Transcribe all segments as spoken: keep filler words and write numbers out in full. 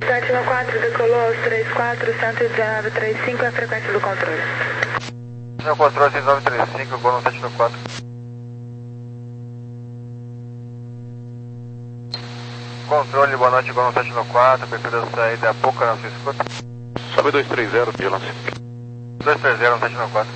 sete no quatro, decolou aos três quatro, cento e dezenove, trinta e cinco, é a frequência do controle. Meu controle cento e dezenove, trinta e cinco, gol no sete no quatro. Controle, boa noite, gol no sete no quatro, abertura da saída, pouca na sua escuta. Sobe dois três zero, vigilância. dois três zero, no sete no quatro.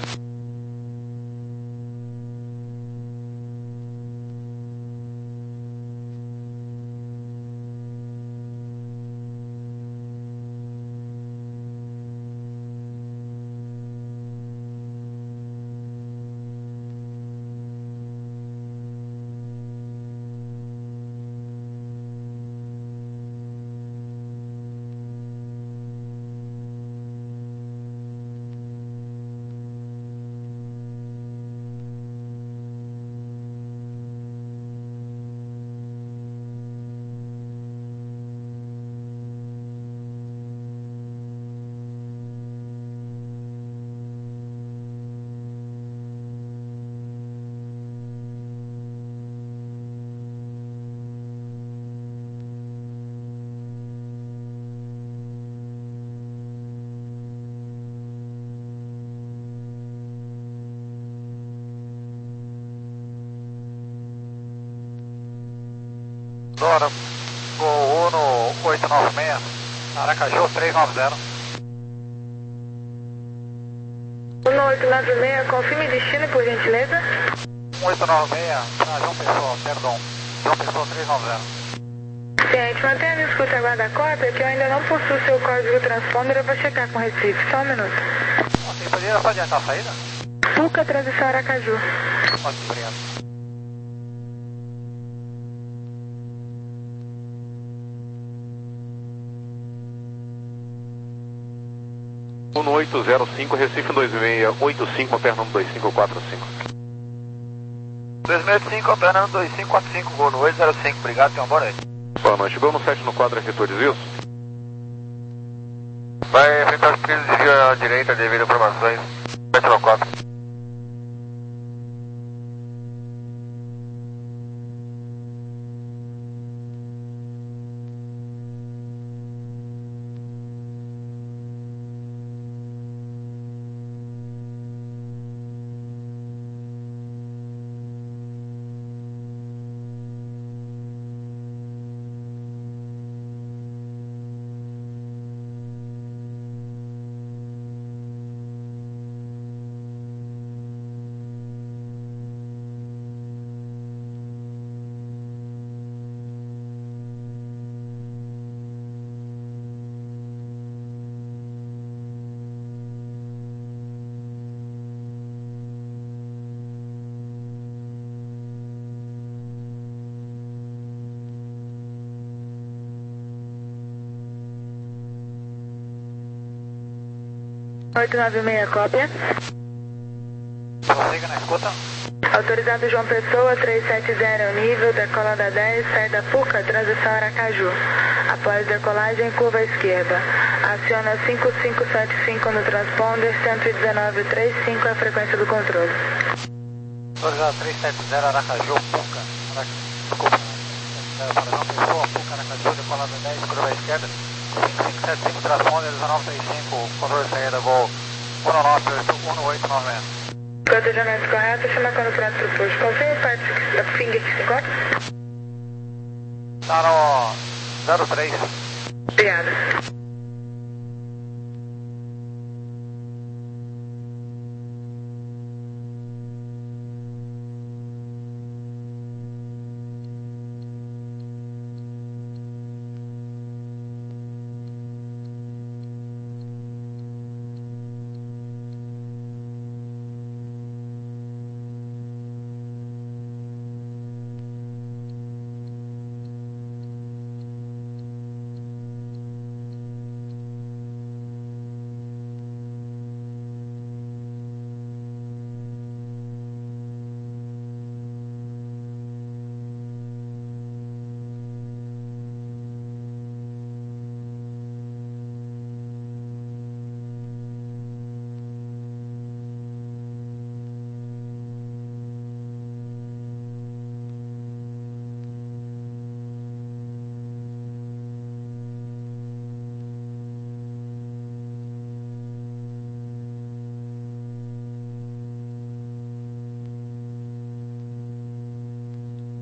Dora, Gol Uno oito nove seis, Aracaju três nove zero. Uno oito nove seis, confirme destino, por gentileza. oito nove seis, para João Pessoa, perdão. João Pessoa três nove zero. Gente, mantenha a escuta, aguarda a cópia, que eu ainda não possuo seu código transponder, eu vou checar com o Recife, só um minuto. Ok, poderia só adiantar a saída? Puca, transição Aracaju. Ok, obrigado. Uno oito zero cinco, Recife dois seis oito cinco, alternando dois cinco quatro cinco. dois seis oito cinco, alternando dois cinco quatro cinco, gol no oito zero cinco, obrigado, tenha uma boa noite. Boa noite, gol no sete no quadro, retornos isso? Vai enfrentar os trilhos de via à direita devido a informações, sete no quatro. oito nove seis, cópia. Prossiga na escuta. Autorizado João Pessoa, trezentos e setenta, nível, decolada dez, saída Puca, transição Aracaju. Após decolagem, curva à esquerda. Aciona cinco cinco sete cinco no transponder, cento e dezenove, trinta e cinco é a frequência do controle. Autorizado trezentos e setenta, Aracaju, Puca. Arac... Desculpa. Para João Pessoa, Puca, Aracaju, decolada dez, curva à esquerda. cinco cinco sete cinco, transponder dezenove trinta e cinco, controle de saída, gol um nove oito, um oito nove seis. Cotejamento correto, chama quando pronto para o push. Confirme o parte da finger que se encontra? Tá no zero três. Obrigada.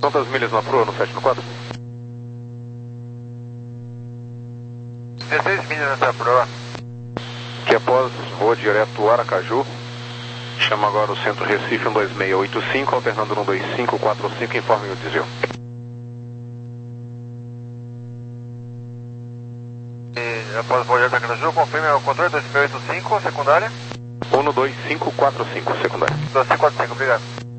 Quantas milhas na proa no sete no quatro? dezesseis milhas nessa proa. Que após voo direto Aracaju, chama agora o centro Recife um dois seis oito cinco, alternando um dois cinco quatro cinco, informe o desvio. E após voo direto Aracaju, confirme o controle dois seis oito cinco, secundária. um dois cinco quatro cinco, secundária. dois cinco quatro cinco, obrigado.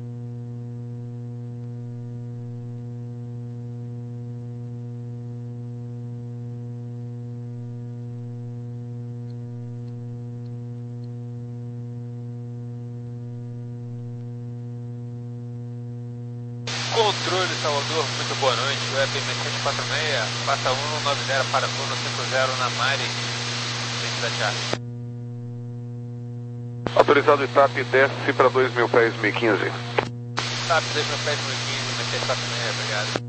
Controle Salvador, muito boa noite. O E P M sete quatro seis, passa um nove zero para turno cinco zero na Mari, frente da Charlie. Autorizado o TAP, desce para dois mil pés, mil e quinze. TAP dois mil pés, mil e quinze, sete quatro seis, obrigado.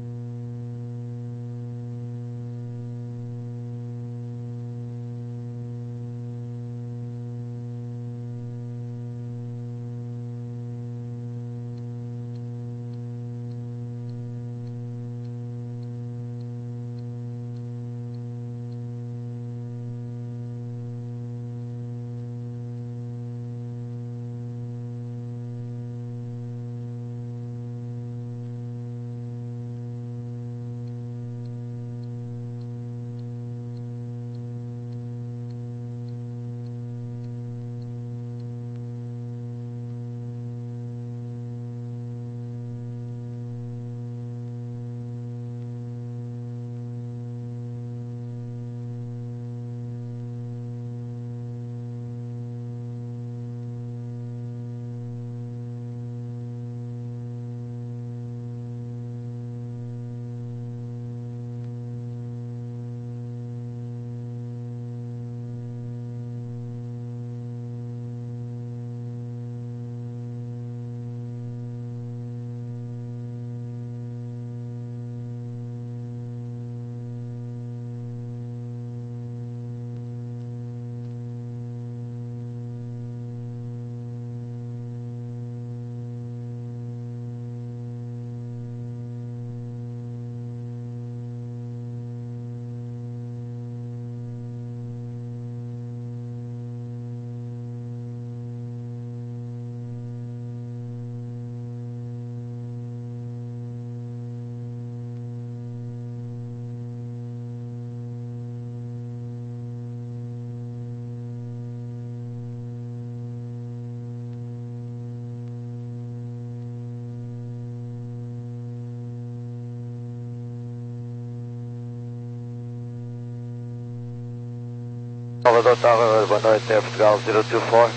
Salvador Tower, boa noite, é Portugal zero dois quatro.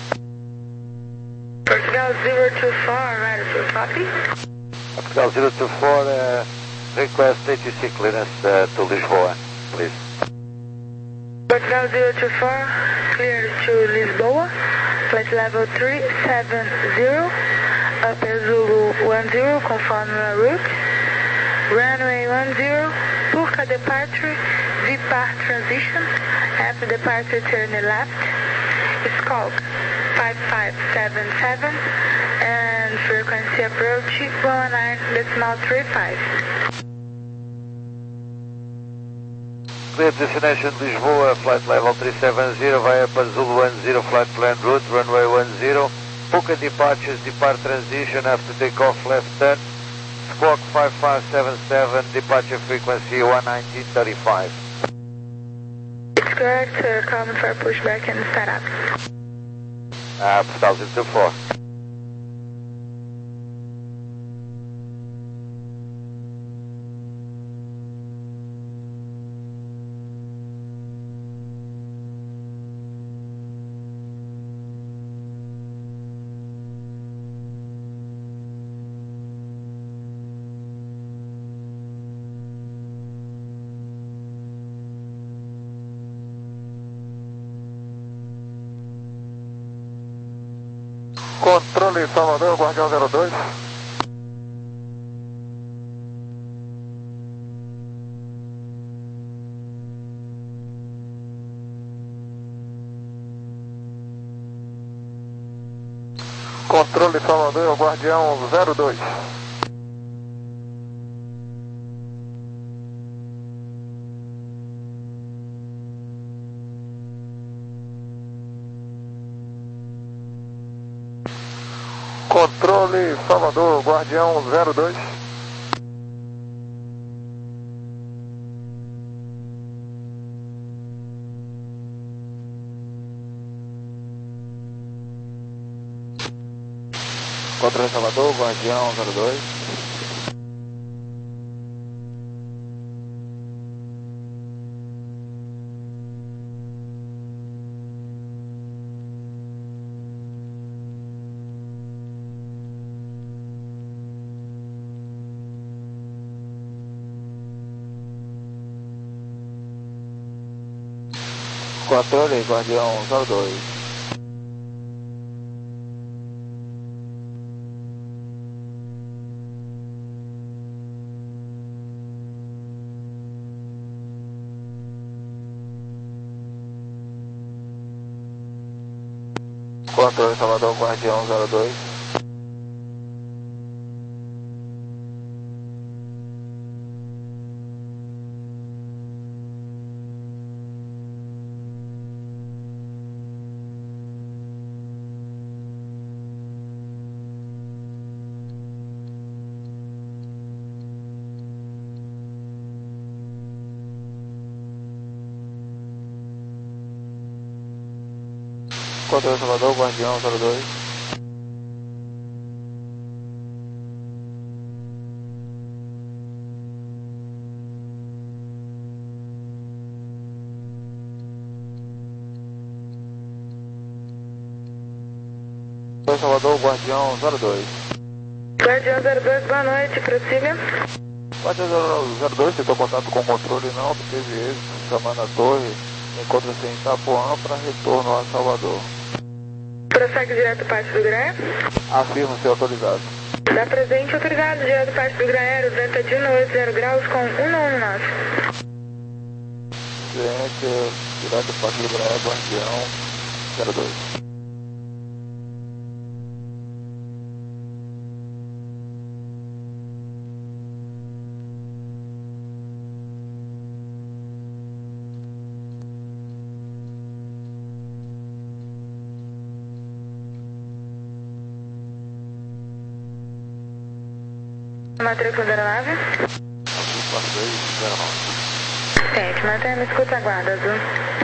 Portugal zero two four, right, so copy. Portugal zero two four, uh, request A T C clearance uh, to Lisboa, please. Portugal zero two four, clear to Lisboa, flight level three seven zero, Upper Zulu one zero, conform la route, runway one zero, Purca departure, depart transition, after departure turn left, Skulk five five seven seven, and frequency approach one nine decimal three five. Clear destination Lisboa, flight level three seven zero via Upper Zulu one zero, flight plan route, runway one zero, Purca departures, depart transition after takeoff left turn, Squawk five five seven seven, departure frequency one nineteen thirty-five. It's correct, uh, common for pushback and startup. Uh, Portugal zero two four. Controle Salvador, Guardião zero dois. Controle Salvador, Guardião zero dois. controle Salvador, Guardião zero dois. Controle Salvador, Guardião zero dois. Controle Guardião zero dois. Controle Salvador, Guardião zero dois. Controle Salvador, Guardião zero dois. Controle Salvador, Guardião zero dois. Guardião zero dois, boa noite, prossiga. Guardião zero dois, tentou contato com o controle, não obteve êxito, chamando a torre, encontra-se em Itapuã para retorno a Salvador. Prossegue direto parte do Graé? Afirma ser autorizado. Dá presente autorizado, direto parte do Graé, vento de um oito zero graus com um um nove. Presente, direto parte do Graé, Guardião zero dois. Matrícula da aeronave? Gente, mantenha a escuta, aguarda, azul.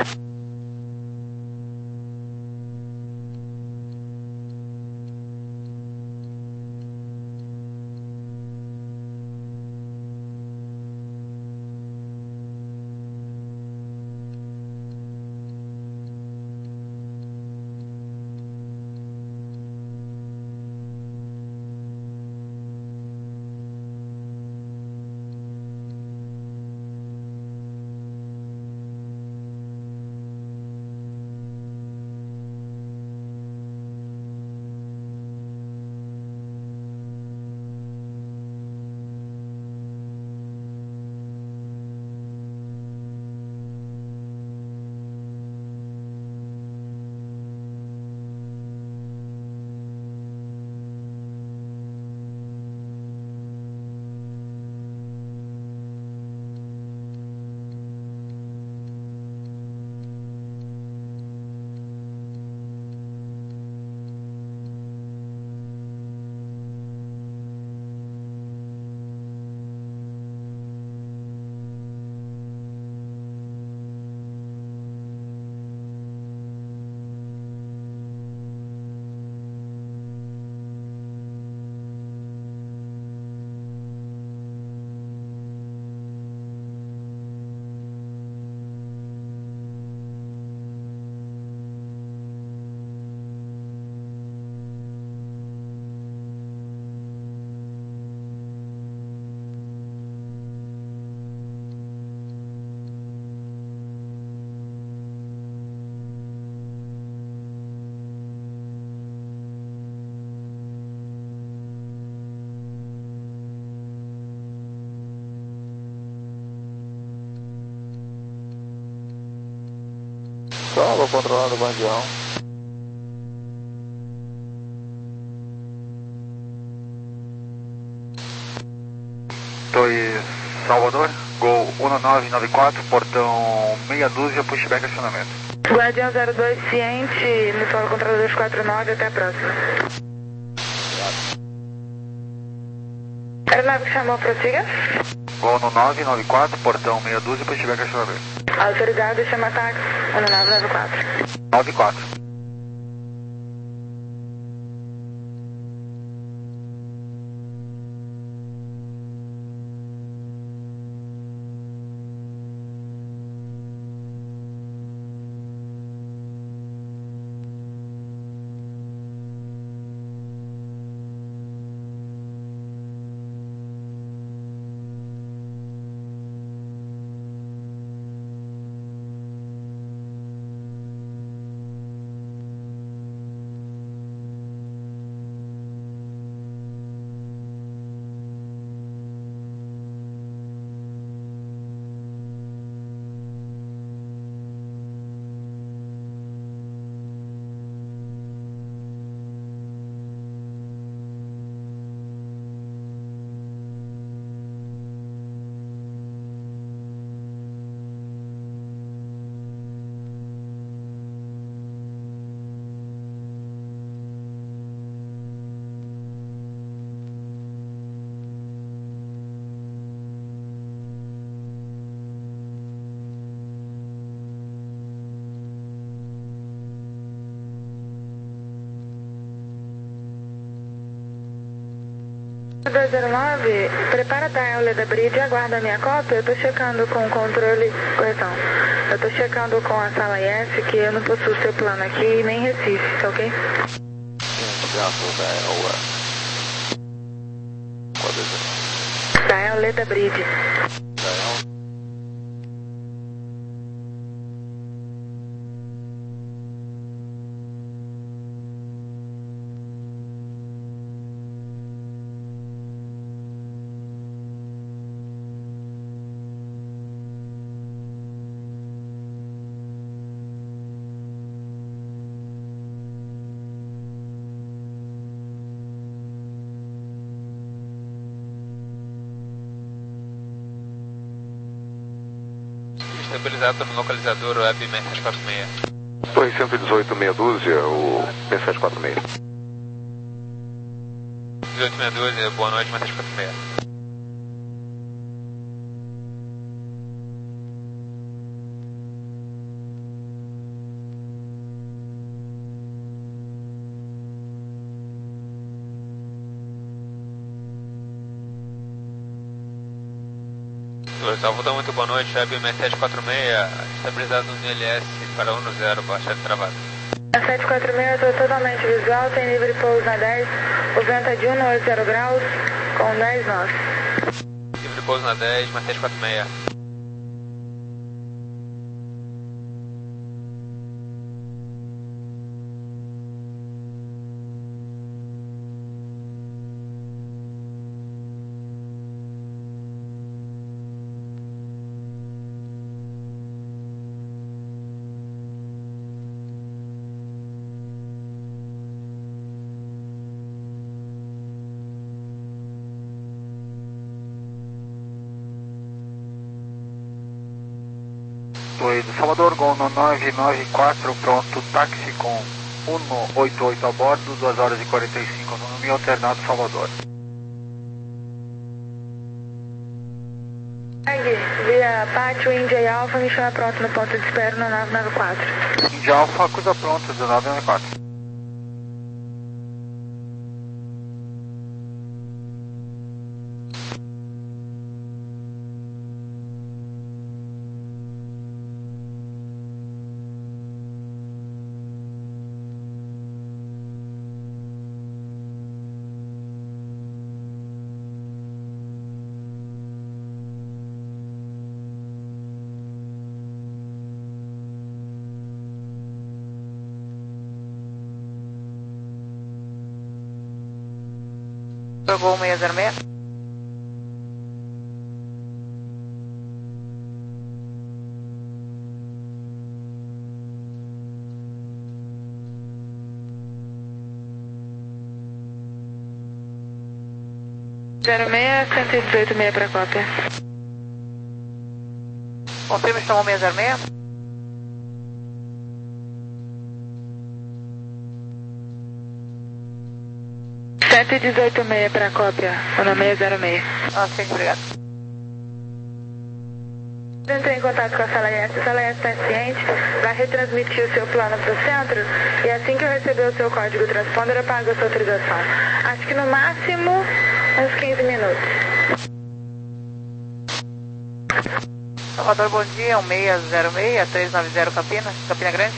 Solo controlando o Guardião. Torre Salvador, Gol um nove nove quatro, portão meia dúzia, pushback acionamento. Guardião zero dois, ciente, no solo controlador quatro nove, até a próxima. Aeronave que chamou, prossiga. Gol no nove nove quatro, portão meia dúzia, pushback acionador. Autorizado, chama táxi, um nove nove quatro. nove quatro. dois zero nove, prepara a dial Leda Bridge e aguarda a minha cópia. Eu tô checando com o controle, correção, eu tô checando com a sala I S que eu não possuo seu plano aqui, nem Recife, tá ok? Dial Leda Bridge. Estabilizado no localizador web M sete quatro seis. Torre cento e dezoito, meia dúzia, o M sete quatro seis. dezoito meia dúzia, boa noite, M sete quatro seis. Salvador, muito boa noite, web M sete quatro seis, estabilizado no N L S para um zero, baixado travado. M sete quatro seis, estou totalmente visual, tem livre pouso na dez, o vento é de um oito zero graus, com dez nós. Livre pouso na dez, M sete quatro seis. Oi, do Salvador, Gol no nove nove quatro, pronto, táxi com cento e oitenta e oito a bordo, duas horas e quarenta e cinco, autonomia alternado Salvador. Via Pátio Índia e Alfa, me chama pronto no ponto de espera no nove nove quatro. Índia Alfa, acusa pronto, dezenove nove quatro. Gol seis zero seis. zero seis, cento e dezoito seis para cópia. Confirma, estamos seis zero seis. cento e dezoito e meio para cópia, Uno seis zero seis. Ok, obrigado. Entrei em contato com a sala S, a sala S está ciente, vai retransmitir o seu plano para o centro e assim que eu receber o seu código transponder eu pago a sua autorização. Acho que no máximo uns quinze minutos. Salvador, bom dia, um seis zero seis, três nove zero Campina, Campina Grande.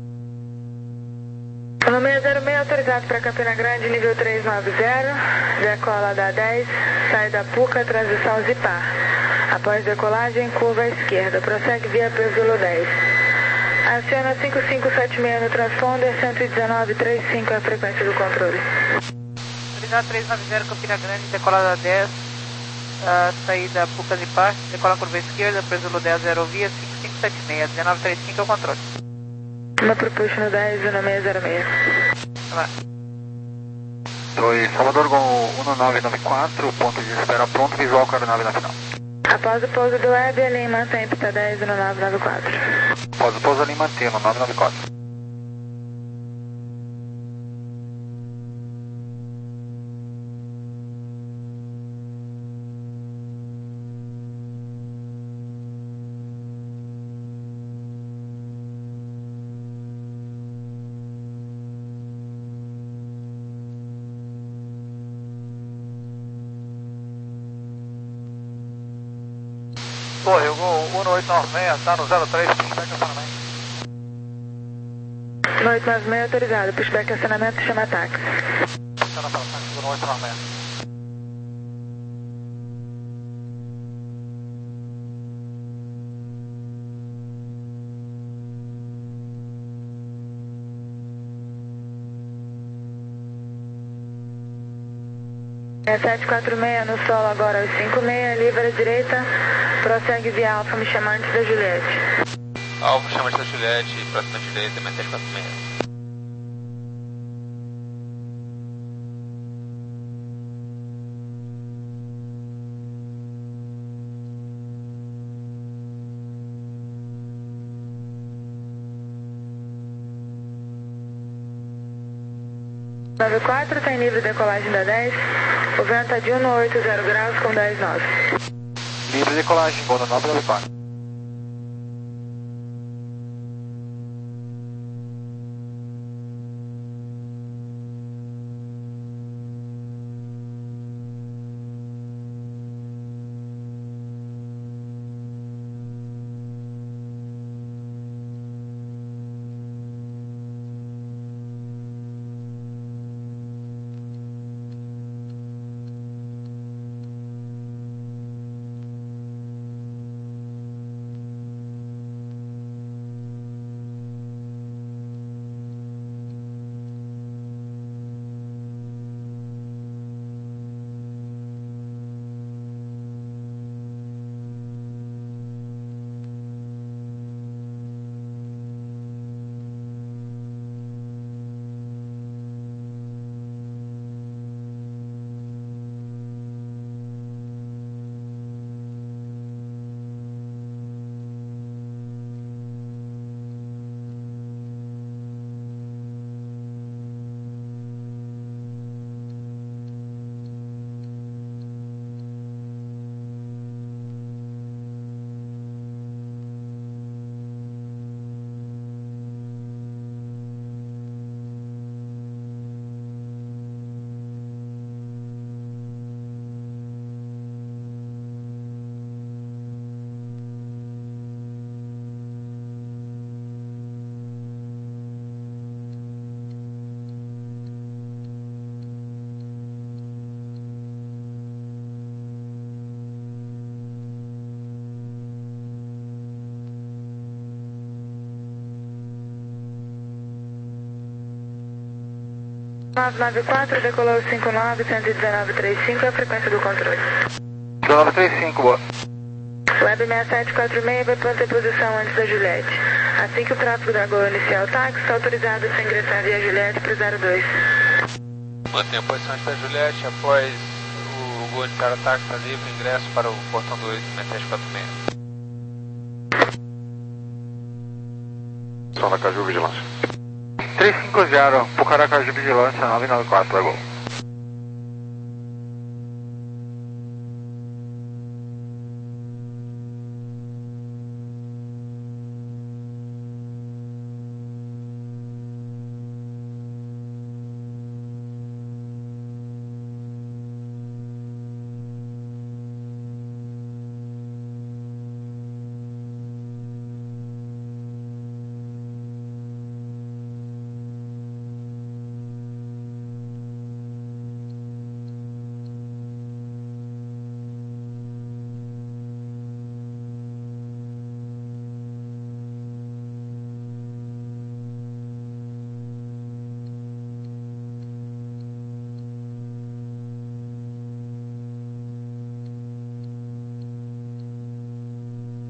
Uno seis zero seis autorizado para Campina Grande, nível trezentos e noventa, decola da dez, sai da Puca, transição Zipar. Após decolagem, curva à esquerda, prossegue via Pesulo dez. Aciona cinco cinco sete seis no transponder, cento e dezenove vírgula trinta e cinco é a frequência do controle. Autorizado trezentos e noventa Campina Grande, decolada dez, uh, saída Puca Zipar, decola curva à esquerda, Pesulo dez, zero via, cinco cinco sete seis, dezenove trinta e cinco é o controle. Uma propulsion no dez, Uno seis zero seis. Vai. dois, Salvador Gol um nove nove quatro, ponto de espera pronto, visual com a aeronave na final. Após o pouso do web, a linha mantém pista dez, Uno nove nove quatro. Após o pouso, a linha mantém, Uno nove nove quatro. Torre, o Gol Uno oito nove seis está no zero três, pushback acionamento. Uno oito nove seis autorizado, pushback acionamento, chama táxi. Funciona para o táxi do Uno oito nove seis. É sete quatro seis no solo agora aos cinco seis, livre à direita, prossegue via Alfa, me chama antes da Juliette. Alfa chama antes da Juliette, próxima direita, M sete quatro seis. nove quatro, tem livre decolagem da dez, o vento é de um oito zero graus com dez nove. Livre decolagem, voo no nove nove quatro. nove nove quatro, decolou cinco nove, cento e dezenove vírgula trinta e cinco é a frequência do controle. dezenove trinta e cinco, boa. Web seis sete quatro seis vai manter posição antes da Juliette. Assim que o tráfego da Gol iniciar o táxi, está autorizado a se ingressar via Juliette para o zero dois. Mantém a posição antes da Juliette, após o Gol iniciar o táxi, está livre, ingresso para o portão dois, M sete quatro seis. Só na Caju Vigilância. três cinco zero, Pucaracaju Vigilância nove nove quatro, Gol.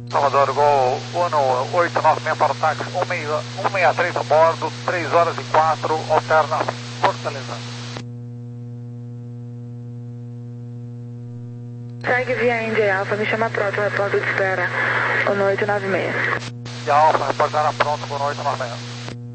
Salvador, Gol um oito nove seis para o táxi, um seis três a bordo, três horas e quatro, alterna Fortaleza. Segue via Indy Alpha, me chama pronto, reporto de espera, um oito nove seis. E Alpha, reportará pronto, um oito nove seis.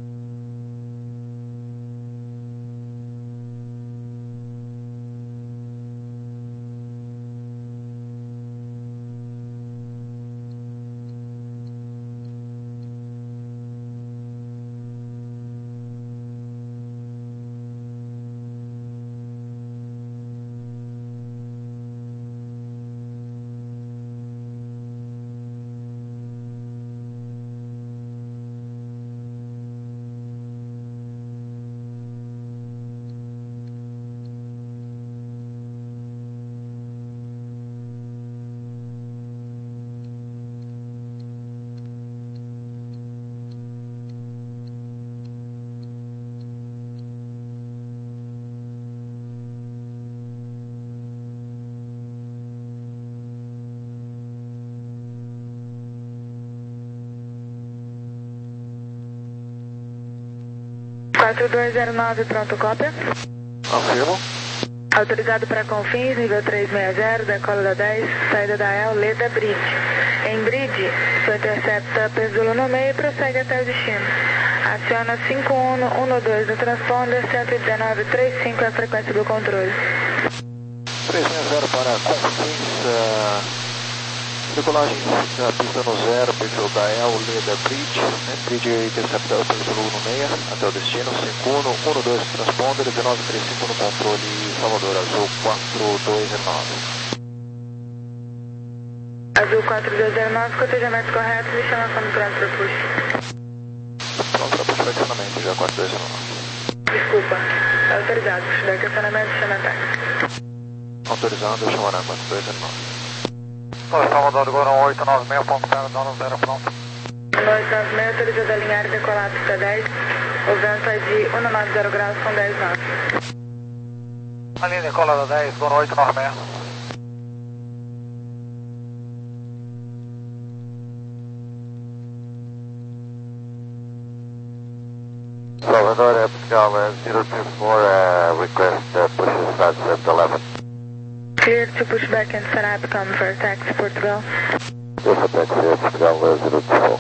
quatro dois zero nove, pronto, cópia. Afirmo. Autorizado para Confins, nível trezentos e sessenta, decola da dez, saída da El, Leda, Bridge. Em Bridge, sua intercepta Pezulo no meio e prossegue até o destino. Aciona cinco um um dois no transponder, cento e dezenove trinta e cinco é a frequência do controle. trezentos e sessenta para Confins, uh, decolagem na pista no zero, perfil da El, Leda, Bridge, né? Bridge interceptado pelo Pezulo no meio, até o destino, cinco um um dois transponder, dezenove trinta e cinco no controle, Salvador Azul quatro dois zero nove. Azul quatro dois zero nove, cotejamento correto, me chama quando pronto para push. Pronto para push para acionamento, já quatro dois zero nove. Desculpa, autorizado, push back acionamento, chama táxi. Autorizado, chamará quatro dois zero nove. Nós Salvador, Gol um oito nove seis, ponto zero, dono zero, pronto. um oito nove seis, autorizado a alinhar e decolar pista dez, o vento é de cento e noventa graus com dez nove. A linha decola da dez, Gol oito nove seis. Salvador, Pascal, zero two four, uh, request uh, push starts at eleven. Clear to push back and set up, come for taxi Portugal. Yes, taxi Portugal, uh, zero two four.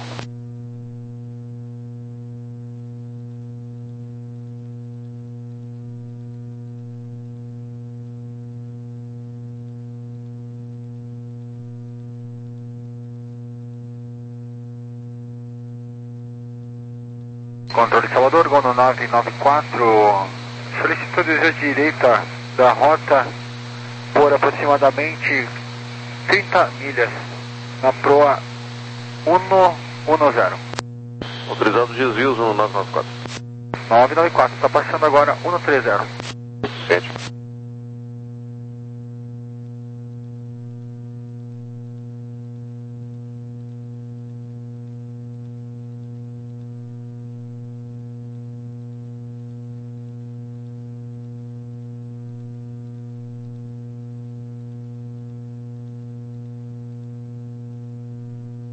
Controle Salvador, Gol no nove nove quatro, solicitudes à direita da rota por aproximadamente trinta milhas na proa cento dez. Autorizado desvios no nove nove quatro. nove nove quatro, está passando agora cento e trinta.